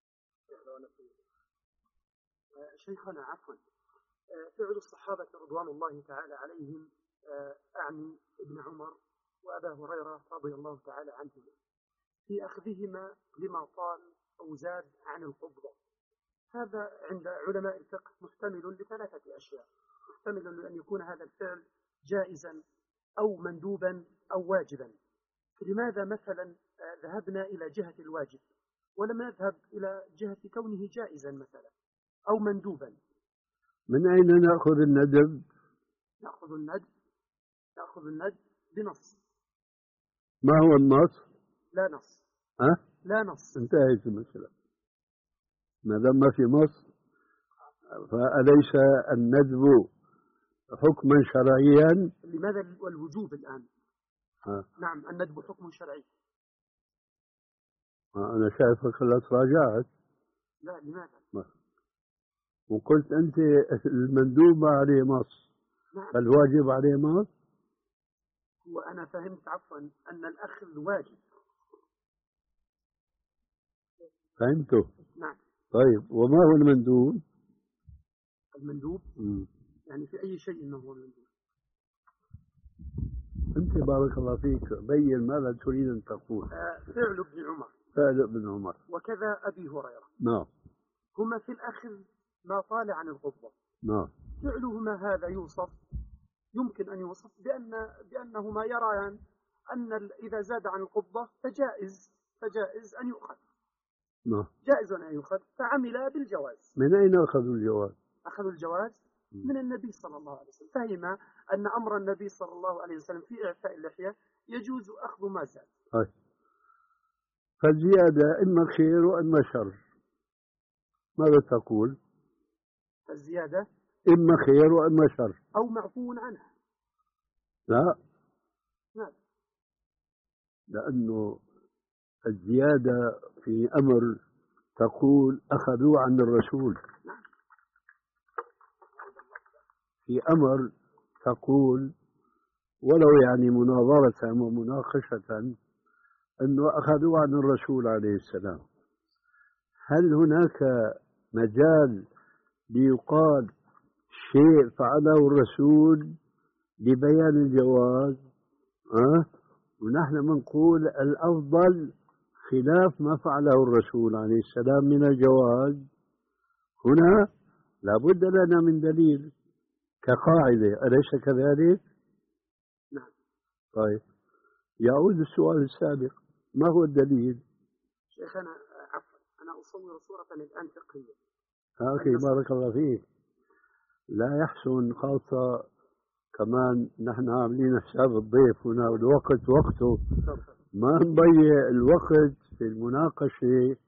شيخنا عفوا، فعل الصحابة رضوان الله تعالى عليهم، أعني ابن عمر وأبا هريرة رضي الله تعالى عنهما، في أخذهما لما طال أو زاد عن القبضة، هذا عند علماء الفقه محتمل لثلاثة أشياء. محتمل لأن يكون هذا الفعل جائزا أو مندوبا أو واجبا. لماذا مثلا ذهبنا إلى جهة الواجب ولم نذهب إلى جهة كونه جائزا مثلا أو مندوبا؟ من أين نأخذ الندب؟ نأخذ الندب نأخذ الندب بنص. ما هو النص؟ لا نص. ها؟ لا نص. انتهت المسألة. ما دام ما في نص فأليس الندب حكما شرعيا؟ لماذا والوجوب الآن؟ ها. نعم، الندب حكم شرعي. أنا شايفك لا تراجعت. لا، لماذا؟ ما. وقلت أنت المندوب عليه نص. نعم. فالواجب عليه نص. وأنا فهمت عفوا أن الأخذ واجب. فهمته؟ نعم. طيب، وما هو المندوب؟ المندوب م. يعني في أي شيء ما هو المندوب؟ أنت بارك الله فيك بين ماذا تريد أن تقول. آه فعل ابن عمر. فعل ابن عمر. وكذا أبي هريرة. نعم. هما في الأخذ ما طال عن القبضة. نعم. فعلهما هذا يوصف، يمكن أن يوصف بأن بأنهما يريان أن إذا زاد عن القبضة فجائز فجائز أن يؤخذ. نعم. جائز أن يؤخذ، فعمل بالجواز. من أين أخذوا الجواز؟ أخذوا الجواز من النبي صلى الله عليه وسلم. فهم أن أمر النبي صلى الله عليه وسلم في إعفاء اللحية يجوز أخذ ما زاد. طيب، فالزيادة إما خير وإما شر، ماذا تقول؟ الزيادة إما خير وإما شر أو معفو عنها. لا. نعم. لأنه الزيادة في أمر تقول أخذوا عن الرسول، في أمر تقول ولو يعني مناظرة ومناقشة أنه أخذوا عن الرسول عليه السلام. هل هناك مجال ليقال شيء فعله الرسول لبيان الجواز؟ أه؟ ونحن منقول الأفضل خلاف ما فعله الرسول عليه السلام من الجواز. هنا لابد لنا من دليل كقاعدة، أليس كذلك؟ نعم. طيب، يعود السؤال السابق، ما هو الدليل؟ شيخنا عفوا، أنا أصور صورة الآن فقهية. أخي بارك الله فيك، لا يحسن خاصة كمان نحن عاملين حساب الضيف هنا والوقت وقته، ما نضيع الوقت في المناقشة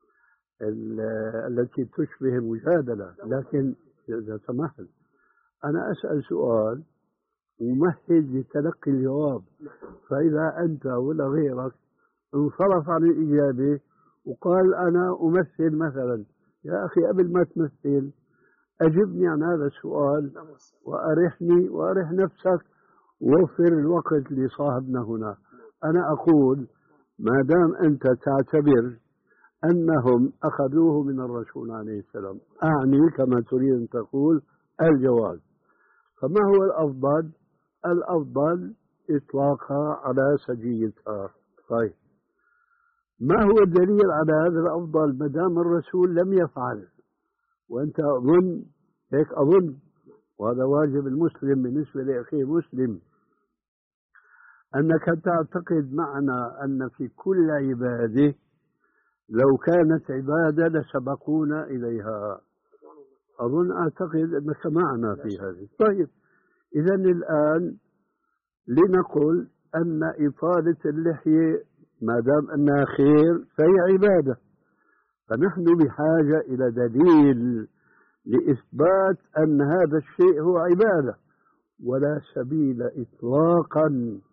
التي تشبه المجادلة. لكن إذا سمحت أنا أسأل سؤال، ومهد لتلقي الجواب. فإذا أنت ولا غيرك انصرف عن الإجابة وقال أنا أمثل مثلا، يا أخي قبل ما تمثل أجبني عن هذا السؤال وأرحني وأرح نفسك ووفر الوقت لصاحبنا هنا. أنا أقول ما دام أنت تعتبر أنهم أخذوه من الرسول عليه السلام، أعني كما تريد أن تقول الجواز، فما هو الأفضل؟ الأفضل إطلاقها على سجيتها. طيب ما هو الدليل على هذا الأفضل ما دام الرسول لم يفعل؟ وأنت أظن هيك أظن، وهذا واجب المسلم بالنسبة لأخيه مسلم، أنك تعتقد معنا أن في كل عبادة لو كانت عبادة لسبقونا إليها. أظن أعتقد أنك معنا في هذه. طيب إذا الآن لنقل أن إطالة اللحية ما دام أنها خير فهي عبادة، فنحن بحاجة إلى دليل لإثبات أن هذا الشيء هو عبادة، ولا سبيل إطلاقا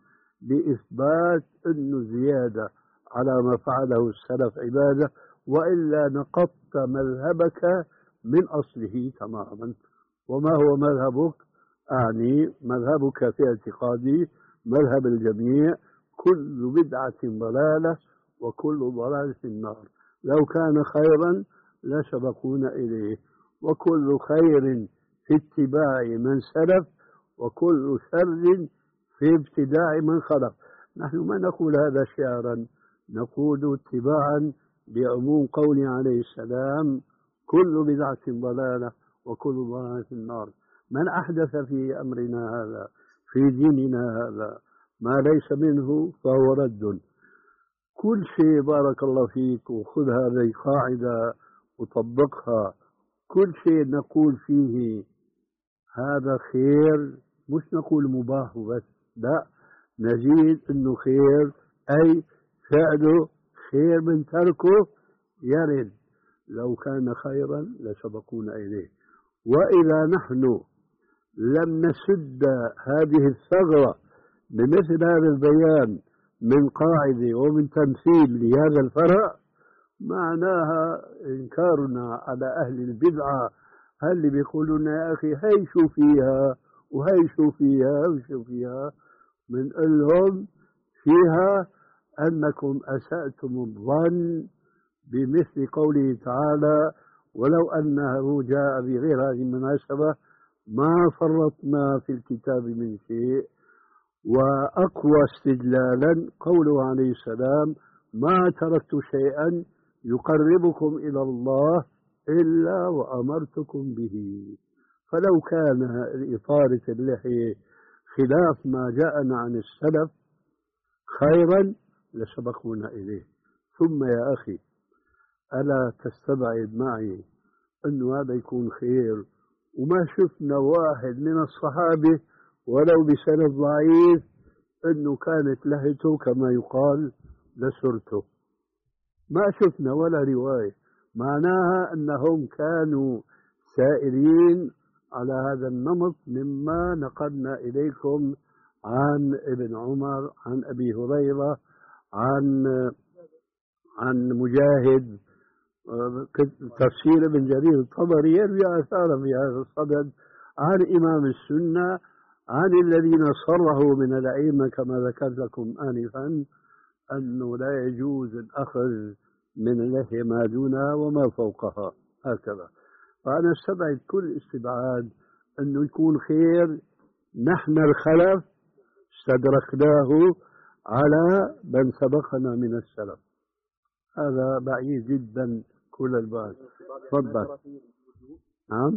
لإثبات أنه زيادة على ما فعله السلف عبادة، وإلا نقضت مذهبك من أصله تماما. وما هو مذهبك؟ أعني مذهبك في اعتقادي مذهب الجميع، كل بدعة ضلالة وكل ضلالة في النار. لو كان خيرا لسبقونا إليه، وكل خير في اتباع من سلف وكل شر في ابتداع من خلف. نحن ما نقول هذا شعرا، نقول اتباعا بعموم قوله عليه السلام كل بدعة ضلالة وكل ضلالة في النار. من أحدث في أمرنا هذا في ديننا هذا ما ليس منه فهو رد. كل شيء بارك الله فيك، وخذ هذه القاعدة وطبقها، كل شيء نقول فيه هذا خير مش نقول مباح بس، لا، نزيد انه خير اي فعله خير من تركه يرد. لو كان خيرا لسبقونا اليه. واذا نحن لم نسد هذه الثغرة بمثل هذا البيان من قاعدة ومن تمثيل لهذا الفرع، معناها إنكارنا على أهل البدعة. هل اللي بيقولون يا أخي هاي شو فيها وهي شو فيها وشو فيها، بنقول لهم فيها أنكم أسأتم الظن بمثل قوله تعالى ولو أنه جاء بغير هذه المناسبة ما فرطنا في الكتاب من شيء. وأقوى استدلالا قوله عليه السلام ما تركت شيئا يقربكم إلى الله إلا وأمرتكم به. فلو كان إطالة اللحية خلاف ما جاءنا عن السلف خيرا لسبقونا إليه. ثم يا أخي ألا تستبعد معي أنه هذا يكون خير وما شفنا واحد من الصحابة ولو بسند ضعيف أنه كانت لهته كما يقال لسرته؟ ما شفنا ولا رواية. معناها أنهم كانوا سائرين على هذا النمط مما نقلنا إليكم عن ابن عمر، عن أبي هريرة، عن عن مجاهد. تفسير ابن جرير الطبري يروي آثارا في هذا الصدد عن إمام السنة، عن الذين صرحوا من الأئمة كما ذكرت لكم آنفا أنه لا يجوز الأخذ من اللحية ما دونها وما فوقها هكذا. فأنا استبعد كل استبعاد أنه يكون خير نحن الخلف استدركناه على من سبقنا من السلف. هذا بعيد جدا كل البعد. تفضل. نعم.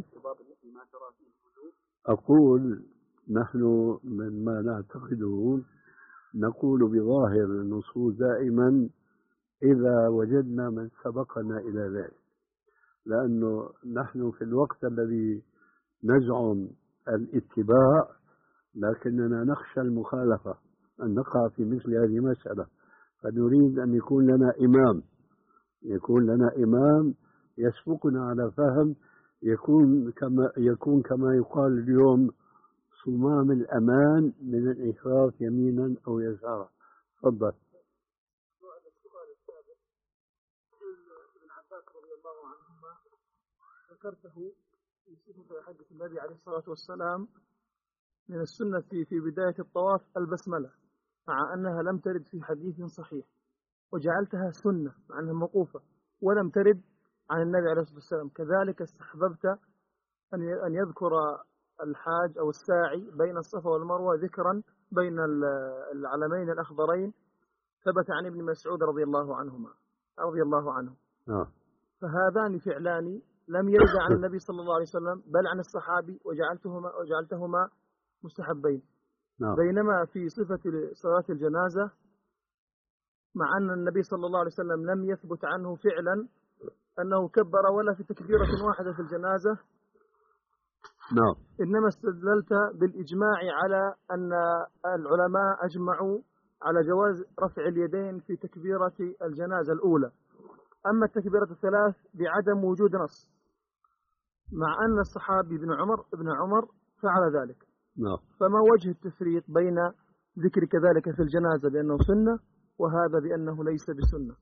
أقول نحن مما نعتقده نقول بظاهر النصوص دائما إذا وجدنا من سبقنا إلى ذلك، لأنه نحن في الوقت الذي نزعم الاتباع لكننا نخشى المخالفة أن نقع في مثل هذه المسألة، فنريد أن يكون لنا إمام يكون لنا إمام يسبقنا على فهم، يكون كما يكون كما يقال اليوم صمام الأمان من الإشراف يمينا أو يسارا. تفضل. السؤال السابق ابن عباس رضي الله عنهما ذكرته في صفة حديث النبي عليه الصلاة والسلام من السنة في بداية الطواف البسملة، مع أنها لم ترد في حديث صحيح، وجعلتها سنة مع أنها موقوفة ولم ترد عن النبي عليه الصلاة والسلام. كذلك استحببت أن يذكر الحاج أو الساعي بين الصفا والمروة ذكرا بين العلمين الأخضرين، ثبت عن ابن مسعود رضي الله عنهما رضي الله عنه. آه. فهذان فعلان لم يرد عن النبي صلى الله عليه وسلم بل عن الصحابي، وجعلتهما وجعلتهما مستحبين. آه. بينما في صفة صلاة الجنازة، مع أن النبي صلى الله عليه وسلم لم يثبت عنه فعلا أنه كبر ولا في تكبيرة واحدة في الجنازة، نعم. إنما استدللت بالإجماع على أن العلماء أجمعوا على جواز رفع اليدين في تكبيرة الجنازة الأولى. أما التكبيرة الثلاث بعدم وجود نص، مع أن الصحابي ابن عمر ابن عمر فعل ذلك. نعم. فما وجه التفريق بين ذكر كذلك في الجنازة بأنه سنة وهذا بأنه ليس بسنة؟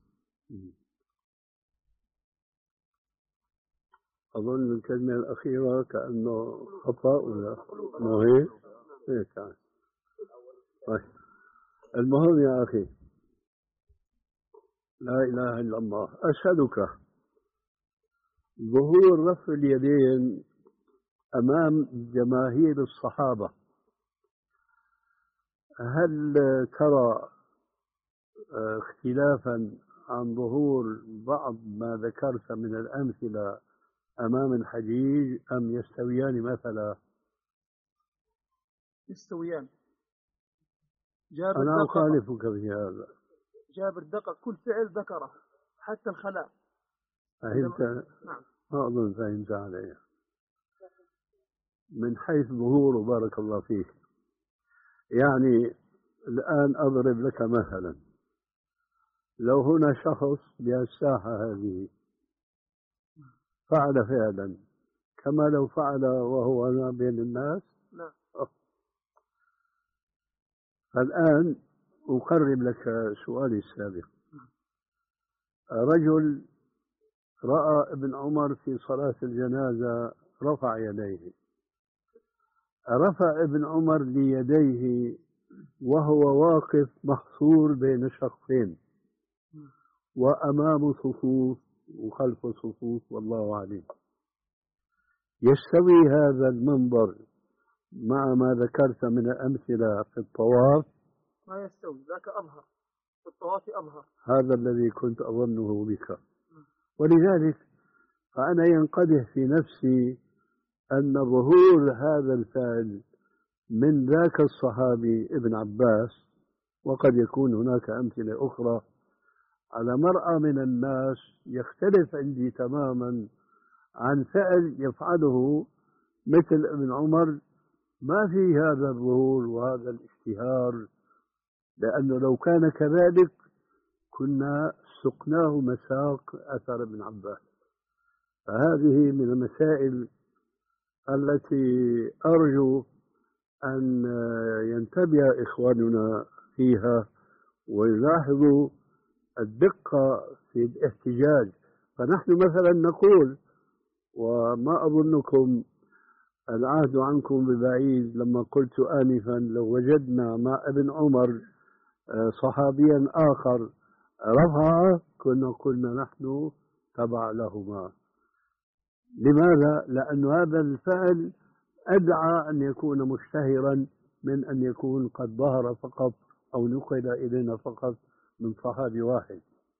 أظن الكلمة الأخيرة كأنه خطأ ولا مو هيك؟ هيك يعني. طيب. المهم يا أخي، لا إله إلا الله، أشهدك ظهور رفع اليدين أمام جماهير الصحابة. هل ترى اختلافا عن ظهور بعض ما ذكرت من الأمثلة أمام الحجيج أم يستويان مثلا؟ يستويان. أنا أخالفك في هذا. جابر دقق كل فعل ذكره حتى الخلاء. فهمت؟ نعم. ما أظن فهمت علي. من حيث ظهوره بارك الله فيك. يعني الآن أضرب لك مثلا، لو هنا شخص بهالساحة هذه فعل فعلا كما لو فعل وهو هنا بين الناس. لا. الآن أقرب لك سؤالي السابق. رجل رأى ابن عمر في صلاة الجنازة رفع يديه، رفع ابن عمر ليديه وهو واقف محصور بين شخصين وأمام صفوف وخلف صفوف والله أعلم. يستوي هذا المنظر مع ما ذكرت من الأمثلة في الطواف؟ ما يستوي، ذاك أظهر في الطواف أظهر. هذا الذي كنت أظنه بك. ولذلك فأنا ينقدح في نفسي أن ظهور هذا الفعل من ذاك الصحابي ابن عباس، وقد يكون هناك أمثلة أخرى على مرأى من الناس، يختلف عندي تماما عن فعل يفعله مثل ابن عمر. ما في هذا الظهور وهذا الاشتهار، لأنه لو كان كذلك كنا سقناه مساق أثر ابن عباس. فهذه من المسائل التي أرجو أن ينتبه إخواننا فيها ويلاحظوا الدقة في الاحتجاج. فنحن مثلا نقول، وما أظنكم العهد عنكم ببعيد لما قلت آنفا لو وجدنا مع ابن عمر صحابيا آخر رفع كنا قلنا نحن تبع لهما. لماذا؟ لأن هذا الفعل أدعى أن يكون مشتهرا من أن يكون قد ظهر فقط أو نقل إلينا فقط من صحابي واحد.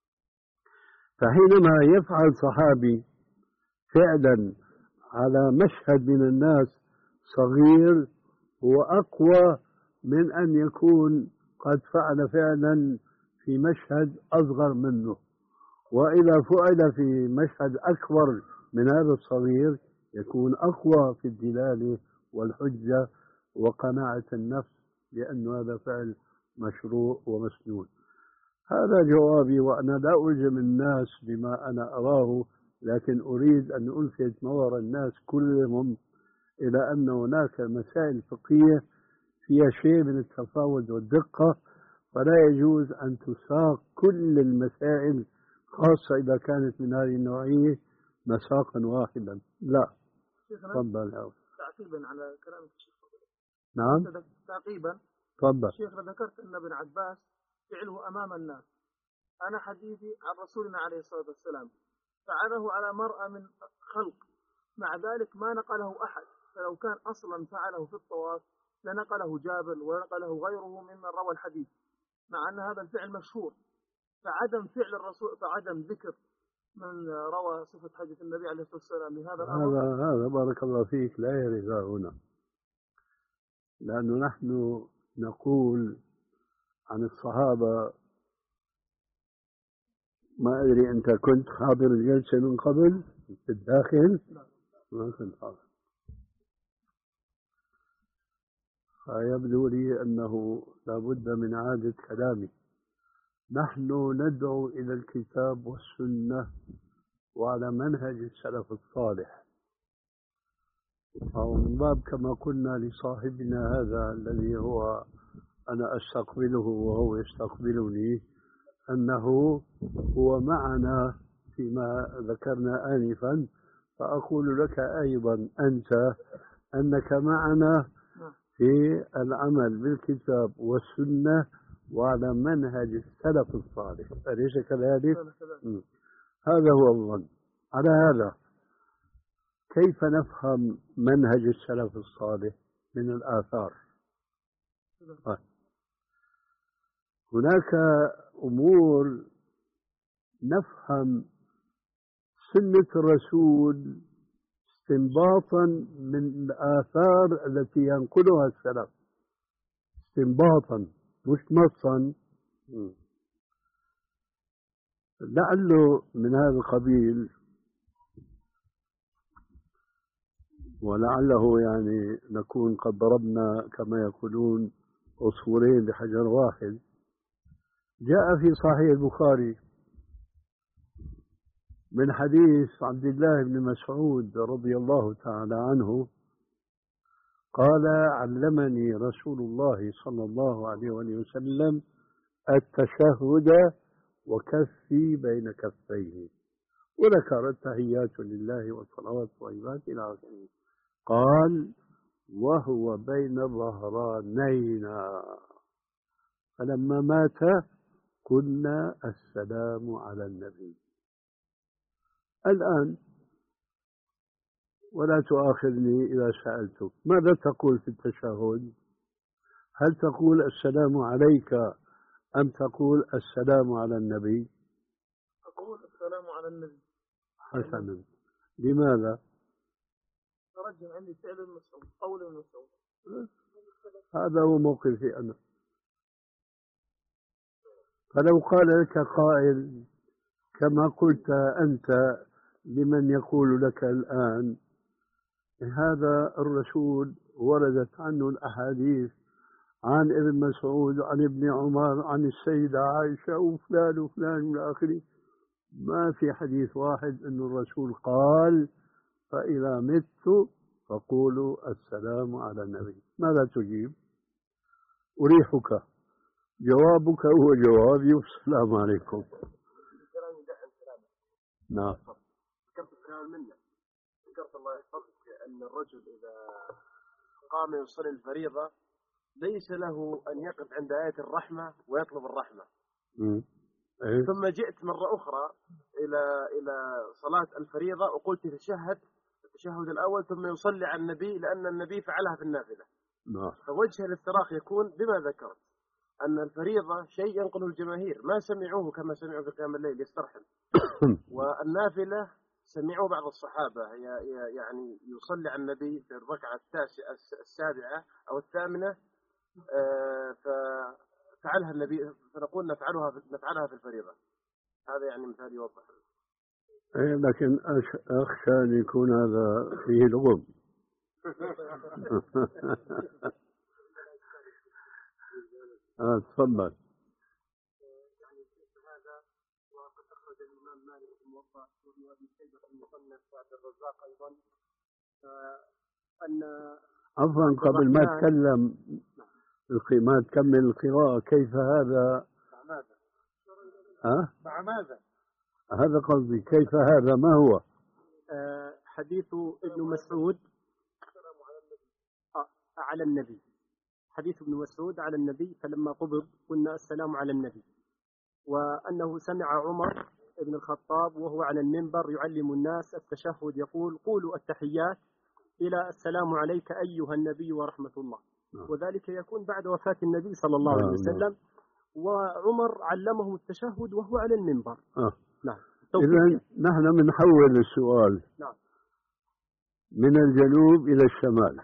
فحينما يفعل صحابي فعلا على مشهد من الناس صغير هو أقوى من أن يكون قد فعل فعلا في مشهد أصغر منه. وإذا فعل في مشهد أكبر من هذا الصغير يكون أقوى في الدلالة والحجة وقناعة النفس لأن هذا فعل مشروع ومسنون. هذا جوابي، وأنا لا ألزم الناس بما أنا أراه، لكن أريد أن ألفت نظر الناس كلهم إلى أن هناك مسائل فقهية فيها شيء من التفاوت والدقة، فلا يجوز أن تساق كل المسائل، خاصة إذا كانت من هذه النوعية، مساقا واحدا. لا. تفضل. تعقيبا على كلام الشيخ. نعم. تعقيبا. تفضل. شيخ، ذكرت أن ابن عباس فعله أمام الناس. أنا حديثي عن رسولنا عليه الصلاة والسلام فعله على مرأة من خلق، مع ذلك ما نقله أحد، فلو كان أصلا فعله في الطواف لنقله جابر ونقله غيره ممن روى الحديث، مع أن هذا الفعل مشهور. فعدم فعل الرسول، فعدم ذكر من روى صفة حديث النبي عليه الصلاة والسلام لهذا الأمر، هذا هذا بارك الله فيك لا يرد هنا، لأنه نحن نقول عن الصحابة، ما أدري أنت كنت حاضر الجلسة من قبل في الداخل؟ ما كنت حاضر. فيبدو لي أنه لابد من إعادة كلامي. نحن ندعو إلى الكتاب والسنة وعلى منهج السلف الصالح، أو من باب كما قلنا لصاحبنا هذا الذي هو أنا أستقبله وهو يستقبلني، أنه هو معنا فيما ذكرنا آنفا، فأقول لك أيضا أنت أنك معنا في العمل بالكتاب والسنة وعلى منهج السلف الصالح، أليس كذلك؟ هذا هو الظن. على هذا كيف نفهم منهج السلف الصالح من الآثار؟ هناك أمور نفهم سنة الرسول استنباطا من الآثار التي ينقلها السلف، استنباطا مش نصا. لعله من هذا القبيل، ولعله يعني نكون قد ضربنا كما يقولون عصفورين بحجر واحد. جاء في صحيح البخاري من حديث عبد الله بن مسعود رضي الله تعالى عنه قال: علمني رسول الله صلى الله عليه وسلم التشهد وكفي بين كفيه، وذكر التحيات لله والصلوات والطيبات إلى آخره. قال: وهو بين ظهرانينا، فلما مات قلنا السلام على النبي. الآن ولا تؤاخذني إذا سألتك ماذا تقول في التشهد؟ هل تقول السلام عليك أم تقول السلام على النبي؟ أقول السلام على النبي. حسنا. لماذا؟ ترجم عندي فعل المسعود، قول المسعود. هذا هو موقفي أنا. فلو قال لك قائل كما قلت أنت لمن يقول لك الآن هذا الرسول وردت عنه الأحاديث عن ابن مسعود عن ابن عمر عن السيدة عائشة وفلان وفلان إلى آخره، ما في حديث واحد أن الرسول قال فإذا مت فقولوا السلام على النبي. ماذا تجيب؟ أريحك، جوابك هو جوابي والسلام عليكم. نعم. ذكرت الكلام منه، ذكرت الله يحفظك أن الرجل إذا قام يصلي الفريضة ليس له أن يقف عند آية الرحمة ويطلب الرحمة. أيه؟ ثم جئت مرة أخرى إلى إلى صلاة الفريضة وقلت تشهد التشهد الأول ثم يصلي على النبي لأن النبي فعلها في النافلة. نعم. فوجه الافتراق يكون بما ذكرت أن الفريضة شيء ينقله الجماهير، ما سمعوه كما سمعوا في قيام الليل يسترحم، والنافلة سمعوا بعض الصحابة يعني يصلي على النبي في الركعة التاسعة السابعة أو الثامنة ففعلها النبي، فنقول نفعلها نفعلها في الفريضة. هذا يعني مثال يوضح. أي لكن أخشى أن يكون هذا فيه لغم. آه تفضل. يعني هذا وقد أخرج الإمام مالك في الموطأ وابن أبي شيبة في المصنف وعبد الرزاق أيضا أن عفوا قبل ما تكلم ما تكمل القراءة، كيف هذا؟ مع ماذا؟ ها؟ مع ماذا؟ هذا قصدي، كيف هذا؟ ما هو؟ آه حديث ابن مسعود آه على النبي، حديث ابن مسعود على النبي، فلما قبض قلنا السلام على النبي، وأنه سمع عمر بن الخطاب وهو على المنبر يعلم الناس التشهد يقول قولوا التحيات إلى السلام عليك أيها النبي ورحمة الله، وذلك يكون بعد وفاة النبي صلى الله عليه وسلم، وعمر علمهم التشهد وهو على المنبر. آه. نعم. إذن نحن بنحول السؤال. نعم. من الجنوب إلى الشمال.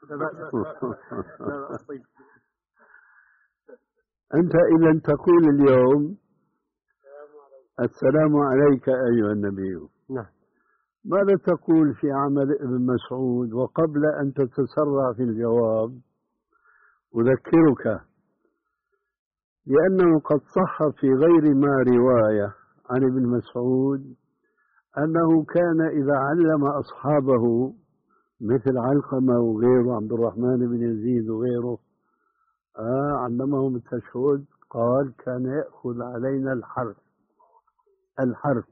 أنت إذا تقول اليوم السلام عليك أيها النبي، نعم، ماذا تقول في عمل ابن مسعود؟ وقبل أن تتسرع في الجواب أذكرك لأنه قد صح في غير ما رواية عن ابن مسعود أنه كان إذا علم أصحابه مثل علقمة وغيره، عبد الرحمن بن يزيد وغيره، آه علمهم التشهد، قال كان يأخذ علينا الحرف الحرف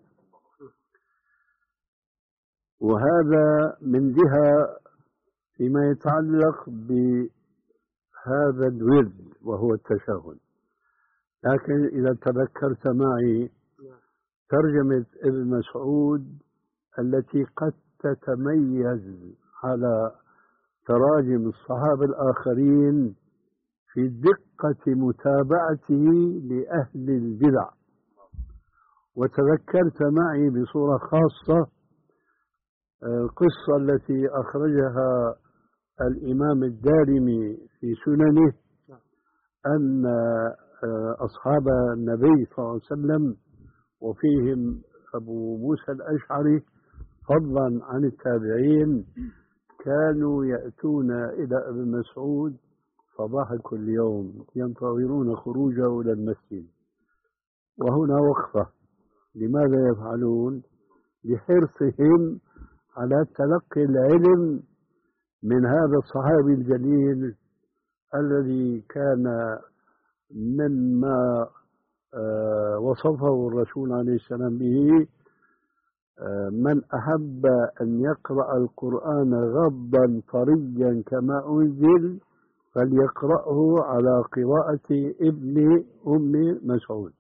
وهذا من جهة فيما يتعلق بهذا الورد وهو التشهد. لكن إذا تذكرت معي ترجمة ابن مسعود التي قد تتميز على تراجم الصحابة الآخرين في دقة متابعته لأهل البدع، وتذكرت معي بصورة خاصة القصة التي أخرجها الإمام الدارمي في سننه أن أصحاب النبي صلى الله عليه وسلم وفيهم أبو موسى الأشعري فضلا عن التابعين كانوا يأتون إلى ابن مسعود صباح كل يوم ينتظرون خروجه إلى المسجد. وهنا وقفة، لماذا يفعلون؟ لحرصهم على تلقي العلم من هذا الصحابي الجليل الذي كان مما آه وصفه الرسول عليه السلام به آه من أحب أن يقرأ القرآن غضا طريا كما أنزل فليقرأه على قراءة ابن أم مسعود.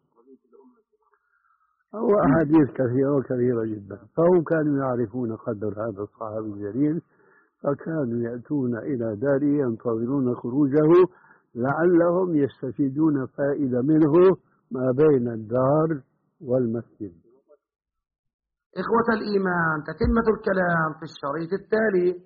هو أحاديث كثيرة وكثيرة جدا، فهم كانوا يعرفون قدر هذا الصحابي الجليل، فكانوا يأتون إلى داره ينتظرون خروجه لعلهم يستفيدون فائدة منه ما بين الدار والمسجد. إخوة الإيمان، تتمة الكلام في الشريط التالي.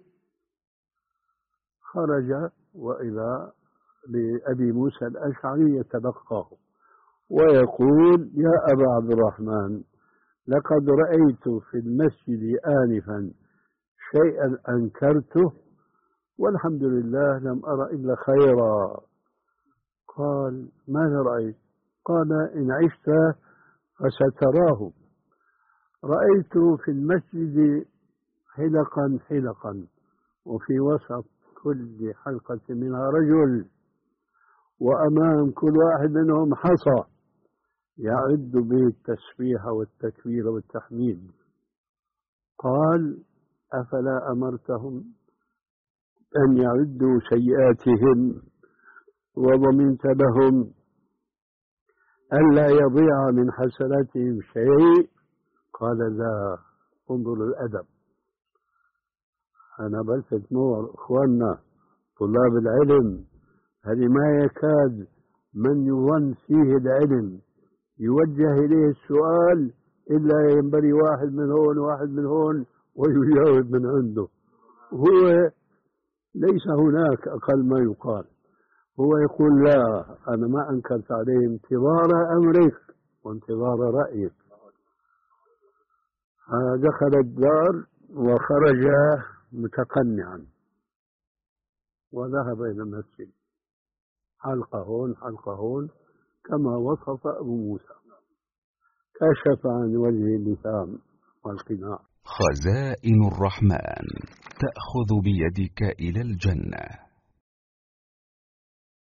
خرج وإلى لأبي موسى الأشعري يتلقاه ويقول يا أبا عبد الرحمن، لقد رأيت في المسجد آنفا شيئا أنكرته والحمد لله لم أرى إلا خيرا. قال ماذا رأيت؟ قال إن عشت فستراه. رأيت في المسجد حلقا حلقا وفي وسط كل حلقة منها رجل، وأمام كل واحد منهم حصى يعد به التسبيح والتكبير والتحميد. قال أفلا أمرتهم أن يعدوا سيئاتهم وضمنت لهم ألا يضيع من حسناتهم شيء؟ قال لا. انظر الأدب. أنا بلفت نور إخواننا طلاب العلم، هذه ما يكاد من يظن فيه العلم يوجه إليه السؤال إلا ينبري واحد من هون واحد من هون ويجاوب من عنده. هو ليس هناك أقل ما يقال، هو يقول لا أنا ما أنكرت عليه انتظار أمرك وانتظار رأيك. دخل الدار وخرج متقنعا وذهب إلى المسجد، حلقة هون حلقة هون كما وصف أبو موسى، كشف عن وجه اللثام والقناع. خزائن الرحمن تأخذ بيدك إلى الجنة.